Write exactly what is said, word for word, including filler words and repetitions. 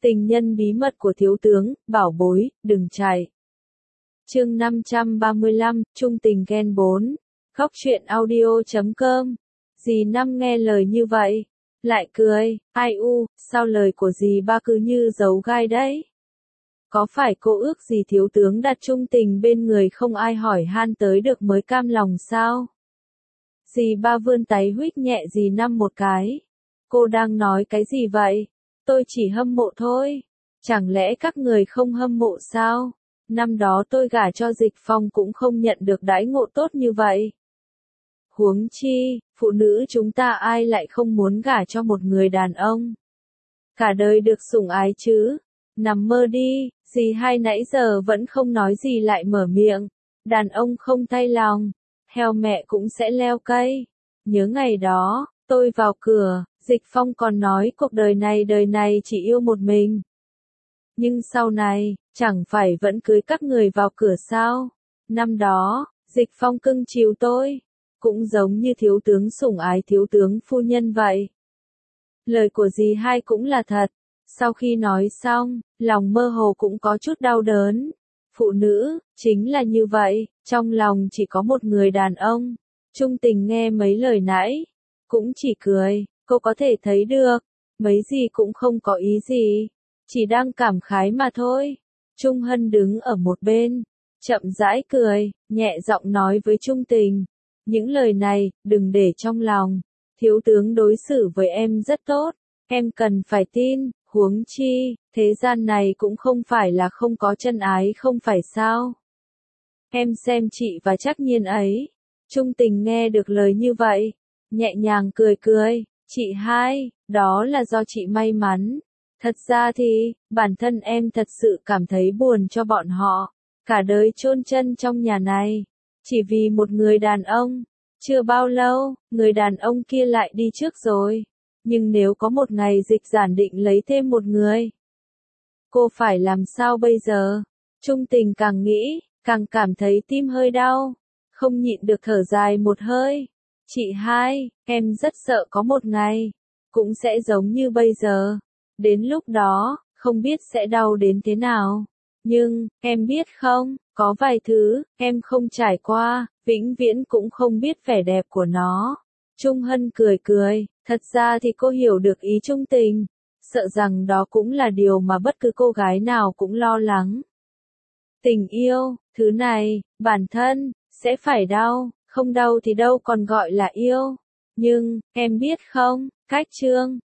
Tình nhân bí mật của thiếu tướng, bảo bối, đừng chạy. Chương năm trăm ba mươi lăm, Trung tình Gen bốn. Góc truyện audio chấm com. Dì Năm nghe lời như vậy, lại cười, ai u, sao lời của dì ba cứ như giấu gai đấy? Có phải cô ước gì thiếu tướng đặt trung tình bên người không ai hỏi han tới được mới cam lòng sao? Dì ba vươn tay huých nhẹ dì Năm một cái. Cô đang nói cái gì vậy? Tôi chỉ hâm mộ thôi. Chẳng lẽ các người không hâm mộ sao? Năm đó tôi gả cho Dịch Phong cũng không nhận được đãi ngộ tốt như vậy. Huống chi, phụ nữ chúng ta ai lại không muốn gả cho một người đàn ông? Cả đời được sủng ái chứ? Nằm mơ đi, dì hai nãy giờ vẫn không nói gì lại mở miệng. Đàn ông không thay lòng, heo mẹ cũng sẽ leo cây. Nhớ ngày đó, tôi vào cửa, Dịch Phong còn nói cuộc đời này đời này chỉ yêu một mình. Nhưng sau này, chẳng phải vẫn cưới các người vào cửa sao? Năm đó, Dịch Phong cưng chiều tôi, cũng giống như thiếu tướng sủng ái thiếu tướng phu nhân vậy. Lời của dì hai cũng là thật. Sau khi nói xong, lòng mơ hồ cũng có chút đau đớn. Phụ nữ, chính là như vậy, trong lòng chỉ có một người đàn ông. Trung tình nghe mấy lời nãy, cũng chỉ cười, cô có thể thấy được, mấy gì cũng không có ý gì, chỉ đang cảm khái mà thôi. Trung Hân đứng ở một bên, chậm rãi cười, nhẹ giọng nói với Trung tình, những lời này, đừng để trong lòng, thiếu tướng đối xử với em rất tốt, em cần phải tin, huống chi, thế gian này cũng không phải là không có chân ái không phải sao. Em xem chị và Trác Nhiên ấy. Trung tình nghe được lời như vậy, nhẹ nhàng cười cười, chị hai, đó là do chị may mắn. Thật ra thì, bản thân em thật sự cảm thấy buồn cho bọn họ, cả đời chôn chân trong nhà này, chỉ vì một người đàn ông. Chưa bao lâu, người đàn ông kia lại đi trước rồi. Nhưng nếu có một ngày Dịch Giản định lấy thêm một người, cô phải làm sao bây giờ? Trung tình càng nghĩ, càng cảm thấy tim hơi đau, không nhịn được thở dài một hơi. Chị hai, em rất sợ có một ngày, cũng sẽ giống như bây giờ. Đến lúc đó, không biết sẽ đau đến thế nào. Nhưng, em biết không, có vài thứ, em không trải qua, vĩnh viễn cũng không biết vẻ đẹp của nó. Trung Hân cười cười, thật ra thì cô hiểu được ý Trung tình, sợ rằng đó cũng là điều mà bất cứ cô gái nào cũng lo lắng. Tình yêu, thứ này, bản thân, sẽ phải đau, không đau thì đâu còn gọi là yêu. Nhưng, em biết không, cách Trương,